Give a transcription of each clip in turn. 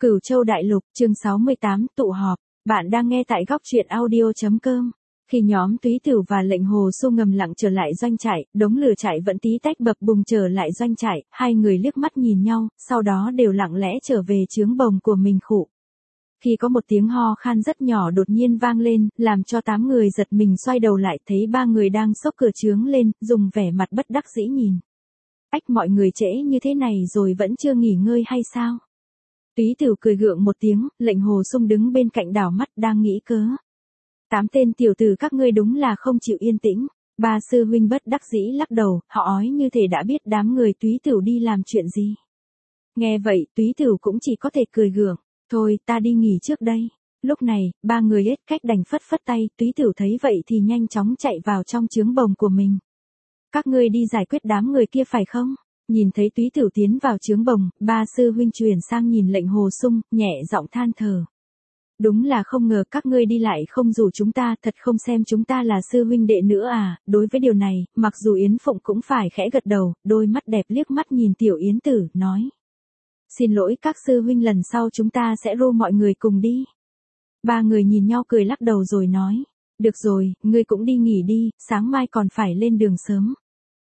Cửu Châu Đại Lục, chương 68, tụ họp. Bạn đang nghe tại góc truyện audio.com. Khi nhóm Túy Tửu và Lệnh Hồ Xu ngầm lặng trở lại doanh trại, đống lửa trại vẫn tí tách bập bùng trở lại doanh trại, hai người liếc mắt nhìn nhau, sau đó đều lặng lẽ trở về trướng bồng của mình khụ. Khi có một tiếng ho khan rất nhỏ đột nhiên vang lên, làm cho 8 người giật mình xoay đầu lại thấy 3 người đang xốc cửa trướng lên, dùng vẻ mặt bất đắc dĩ nhìn. Ách, mọi người trễ như thế này rồi vẫn chưa nghỉ ngơi hay sao? Túy Tửu cười gượng một tiếng, Lệnh Hồ Xung đứng bên cạnh đảo mắt đang nghĩ cớ. 8 tên tiểu tử các ngươi đúng là không chịu yên tĩnh. Ba sư huynh bất đắc dĩ lắc đầu, họ ói như thể đã biết đám người Túy Tửu đi làm chuyện gì. Nghe vậy, Túy Tửu cũng chỉ có thể cười gượng. Thôi, ta đi nghỉ trước đây. Lúc này, 3 người hết cách đành phất phất tay, Túy Tửu thấy vậy thì nhanh chóng chạy vào trong trướng bồng của mình. Các ngươi đi giải quyết đám người kia phải không? Nhìn thấy Túy Tửu tiến vào trướng bồng, ba sư huynh chuyển sang nhìn Lệnh Hồ Xung, nhẹ giọng than thở. Đúng là không ngờ các ngươi đi lại không rủ chúng ta, thật không xem chúng ta là sư huynh đệ nữa à. Đối với điều này, mặc dù Yến Phụng cũng phải khẽ gật đầu, đôi mắt đẹp liếc mắt nhìn Tiểu Yến Tử, nói. Xin lỗi các sư huynh, lần sau chúng ta sẽ ru mọi người cùng đi. Ba người nhìn nhau cười lắc đầu rồi nói. Được rồi, ngươi cũng đi nghỉ đi, sáng mai còn phải lên đường sớm.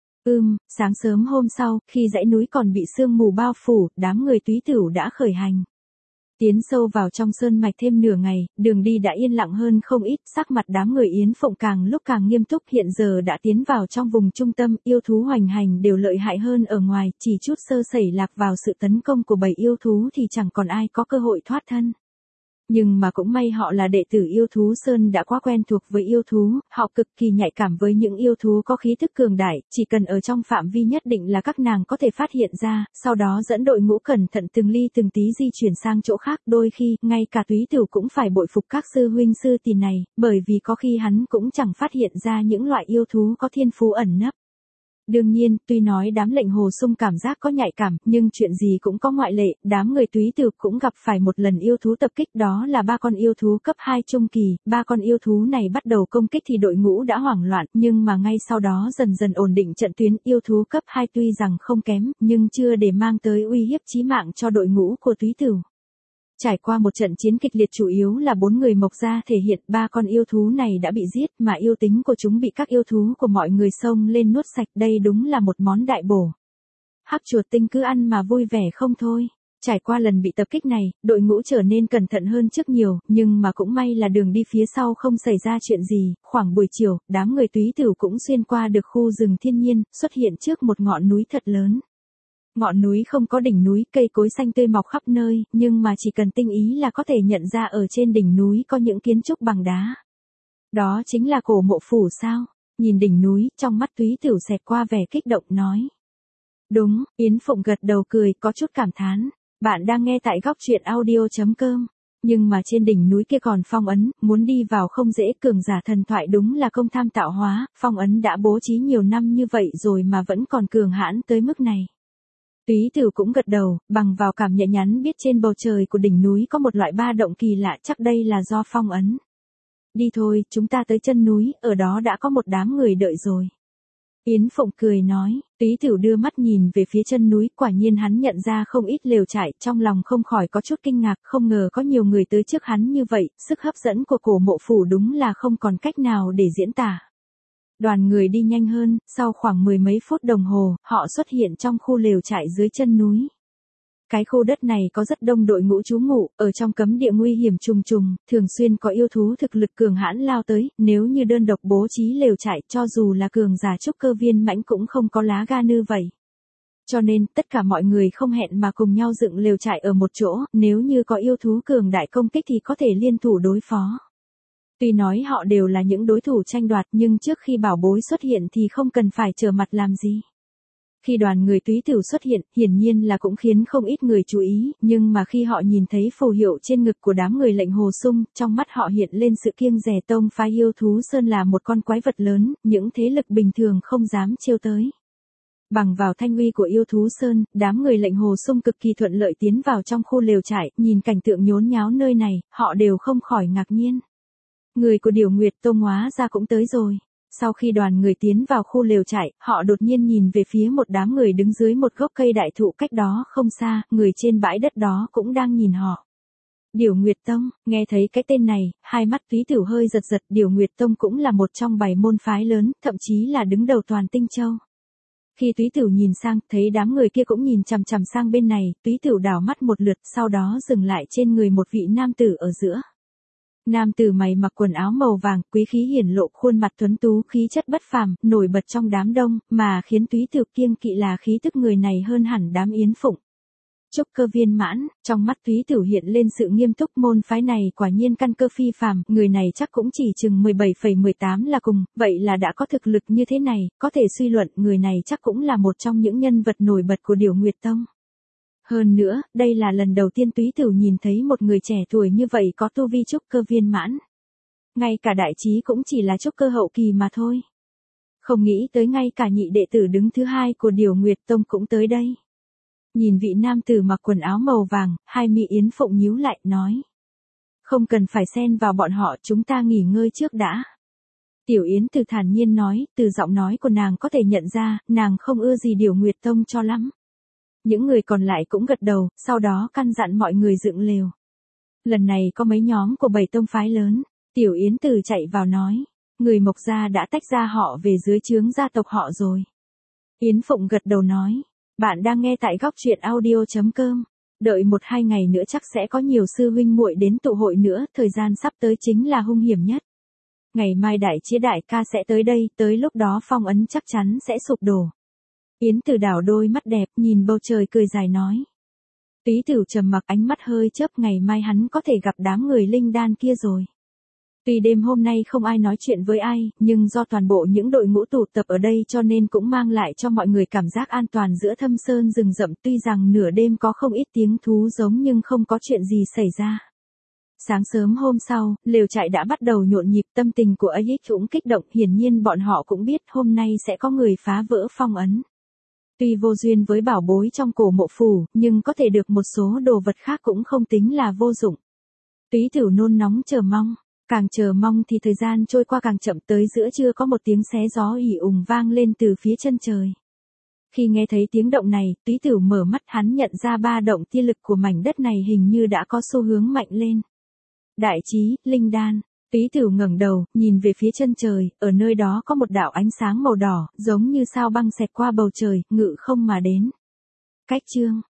Sáng sớm hôm sau, khi dãy núi còn bị sương mù bao phủ, đám người Túy Tửu đã khởi hành. Tiến sâu vào trong sơn mạch thêm nửa ngày, đường đi đã yên lặng hơn không ít, sắc mặt đám người Yến Phụng càng lúc càng nghiêm túc, hiện giờ đã tiến vào trong vùng trung tâm, yêu thú hoành hành đều lợi hại hơn ở ngoài, chỉ chút sơ sẩy lạc vào sự tấn công của bầy yêu thú thì chẳng còn ai có cơ hội thoát thân. Nhưng mà cũng may họ là đệ tử yêu thú sơn đã quá quen thuộc với yêu thú, họ cực kỳ nhạy cảm với những yêu thú có khí thức cường đại, chỉ cần ở trong phạm vi nhất định là các nàng có thể phát hiện ra, sau đó dẫn đội ngũ cẩn thận từng ly từng tí di chuyển sang chỗ khác, đôi khi, ngay cả Túy Tửu cũng phải bội phục các sư huynh sư tỷ này, bởi vì có khi hắn cũng chẳng phát hiện ra những loại yêu thú có thiên phú ẩn nấp. Đương nhiên, tuy nói đám Lệnh Hồ Xung cảm giác có nhạy cảm, nhưng chuyện gì cũng có ngoại lệ, đám người Túy Tửu cũng gặp phải một lần yêu thú tập kích, đó là 3 con yêu thú cấp 2 trung kỳ, 3 con yêu thú này bắt đầu công kích thì đội ngũ đã hoảng loạn, nhưng mà ngay sau đó dần dần ổn định trận tuyến, yêu thú cấp 2 tuy rằng không kém, nhưng chưa để mang tới uy hiếp chí mạng cho đội ngũ của Túy Tửu. Trải qua một trận chiến kịch liệt chủ yếu là 4 người Mộc gia thể hiện 3 con yêu thú này đã bị giết mà yêu tính của chúng bị các yêu thú của mọi người xông lên nuốt sạch, đây đúng là một món đại bổ. Hắc chuột tinh cứ ăn mà vui vẻ không thôi. Trải qua lần bị tập kích này, đội ngũ trở nên cẩn thận hơn trước nhiều, nhưng mà cũng may là đường đi phía sau không xảy ra chuyện gì, khoảng buổi chiều, đám người Túy Tửu cũng xuyên qua được khu rừng thiên nhiên, xuất hiện trước một ngọn núi thật lớn. Ngọn núi không có đỉnh núi, cây cối xanh tươi mọc khắp nơi, nhưng mà chỉ cần tinh ý là có thể nhận ra ở trên đỉnh núi có những kiến trúc bằng đá. Đó chính là cổ mộ phủ sao? Nhìn đỉnh núi, trong mắt Túy Tửu xẹt qua vẻ kích động nói. Đúng, Yến Phụng gật đầu cười, có chút cảm thán. Bạn đang nghe tại góc truyện audio.com. Nhưng mà trên đỉnh núi kia còn phong ấn, muốn đi vào không dễ, cường giả thần thoại đúng là công tham tạo hóa, phong ấn đã bố trí nhiều năm như vậy rồi mà vẫn còn cường hãn tới mức này. Túy Tửu cũng gật đầu, bằng vào cảm nhận nhắn biết trên bầu trời của đỉnh núi có một loại ba động kỳ lạ, chắc đây là do phong ấn. Đi thôi, chúng ta tới chân núi, ở đó đã có một đám người đợi rồi. Yến Phụng cười nói, Túy Tửu đưa mắt nhìn về phía chân núi, quả nhiên hắn nhận ra không ít lều trại, trong lòng không khỏi có chút kinh ngạc, không ngờ có nhiều người tới trước hắn như vậy, sức hấp dẫn của cổ mộ phủ đúng là không còn cách nào để diễn tả. Đoàn người đi nhanh hơn, sau khoảng 10 mấy phút đồng hồ, họ xuất hiện trong khu lều trại dưới chân núi. Cái khu đất này có rất đông đội ngũ trú ngụ, ở trong cấm địa nguy hiểm trùng trùng, thường xuyên có yêu thú thực lực cường hãn lao tới, nếu như đơn độc bố trí lều trại cho dù là cường giả trúc cơ viên mãnh cũng không có lá gan như vậy. Cho nên, tất cả mọi người không hẹn mà cùng nhau dựng lều trại ở một chỗ, nếu như có yêu thú cường đại công kích thì có thể liên thủ đối phó. Tuy nói họ đều là những đối thủ tranh đoạt nhưng trước khi bảo bối xuất hiện thì không cần phải trở mặt làm gì. Khi đoàn người Túy Tửu xuất hiện, hiển nhiên là cũng khiến không ít người chú ý, nhưng mà khi họ nhìn thấy phù hiệu trên ngực của đám người Lệnh Hồ Xung, trong mắt họ hiện lên sự kiêng dè. Tông phái yêu thú sơn là một con quái vật lớn, những thế lực bình thường không dám trêu tới. Bằng vào thanh uy của yêu thú sơn, đám người Lệnh Hồ Xung cực kỳ thuận lợi tiến vào trong khu lều trại, nhìn cảnh tượng nhốn nháo nơi này, họ đều không khỏi ngạc nhiên. Người của Điều Nguyệt Tông hóa ra cũng tới rồi. Sau khi đoàn người tiến vào khu lều trại, họ đột nhiên nhìn về phía một đám người đứng dưới một gốc cây đại thụ cách đó không xa, người trên bãi đất đó cũng đang nhìn họ. Điểu Nguyệt Tông, nghe thấy cái tên này, hai mắt Túy Tửu hơi giật giật, Điểu Nguyệt Tông cũng là một trong 7 môn phái lớn, thậm chí là đứng đầu toàn Tinh Châu. Khi Túy Tửu nhìn sang, thấy đám người kia cũng nhìn chằm chằm sang bên này, Túy Tửu đảo mắt một lượt, sau đó dừng lại trên người một vị nam tử ở giữa. Nam tử mày mặc quần áo màu vàng, quý khí hiển lộ, khuôn mặt tuấn tú, khí chất bất phàm, nổi bật trong đám đông, mà khiến Túy Tửu kiêng kỵ là khí tức người này hơn hẳn đám Yến Phụng. Trúc cơ viên mãn, trong mắt Túy Tửu hiện lên sự nghiêm túc, môn phái này quả nhiên căn cơ phi phàm, người này chắc cũng chỉ chừng 17,18 là cùng, vậy là đã có thực lực như thế này, có thể suy luận người này chắc cũng là một trong những nhân vật nổi bật của Điểu Nguyệt Tông. Hơn nữa, đây là lần đầu tiên Túy Tửu nhìn thấy một người trẻ tuổi như vậy có tu vi trúc cơ viên mãn. Ngay cả đại trí cũng chỉ là trúc cơ hậu kỳ mà thôi. Không nghĩ tới ngay cả nhị đệ tử đứng thứ hai của Điểu Nguyệt Tông cũng tới đây. Nhìn vị nam tử mặc quần áo màu vàng, hai mi Yến Phụng nhíu lại, nói. Không cần phải xen vào bọn họ, chúng ta nghỉ ngơi trước đã. Tiểu Yến Từ thản nhiên nói, từ giọng nói của nàng có thể nhận ra, nàng không ưa gì Điểu Nguyệt Tông cho lắm. Những người còn lại cũng gật đầu, sau đó căn dặn mọi người dựng lều. Lần này có mấy nhóm của 7 tông phái lớn, Tiểu Yến Từ chạy vào nói. Người Mộc gia đã tách ra họ về dưới trướng gia tộc họ rồi. Yến Phụng gật đầu nói. Bạn đang nghe tại góc truyện audio.com. Đợi 1-2 ngày nữa chắc sẽ có nhiều sư huynh muội đến tụ hội nữa, thời gian sắp tới chính là hung hiểm nhất. Ngày mai đại chế đại ca sẽ tới đây, tới lúc đó phong ấn chắc chắn sẽ sụp đổ. Yến Từ đảo đôi mắt đẹp, nhìn bầu trời cười dài nói. Túy Tửu trầm mặc, ánh mắt hơi chớp, ngày mai hắn có thể gặp đám người linh đan kia rồi. Tuy đêm hôm nay không ai nói chuyện với ai, nhưng do toàn bộ những đội ngũ tụ tập ở đây cho nên cũng mang lại cho mọi người cảm giác an toàn giữa thâm sơn rừng rậm, tuy rằng nửa đêm có không ít tiếng thú giống nhưng không có chuyện gì xảy ra. Sáng sớm hôm sau, lều trại đã bắt đầu nhộn nhịp, tâm tình của ấy cũng kích động, hiển nhiên bọn họ cũng biết hôm nay sẽ có người phá vỡ phong ấn. Tuy vô duyên với bảo bối trong cổ mộ phủ, nhưng có thể được một số đồ vật khác cũng không tính là vô dụng. Túy Tửu nôn nóng chờ mong. Càng chờ mong thì thời gian trôi qua càng chậm, tới giữa trưa có một tiếng xé gió ì ùng vang lên từ phía chân trời. Khi nghe thấy tiếng động này, Túy Tửu mở mắt, hắn nhận ra ba động tia lực của mảnh đất này hình như đã có xu hướng mạnh lên. Đại trí, linh đan. Túy Tửu ngẩng đầu, nhìn về phía chân trời, ở nơi đó có một đạo ánh sáng màu đỏ, giống như sao băng xẹt qua bầu trời, ngự không mà đến. Cách chương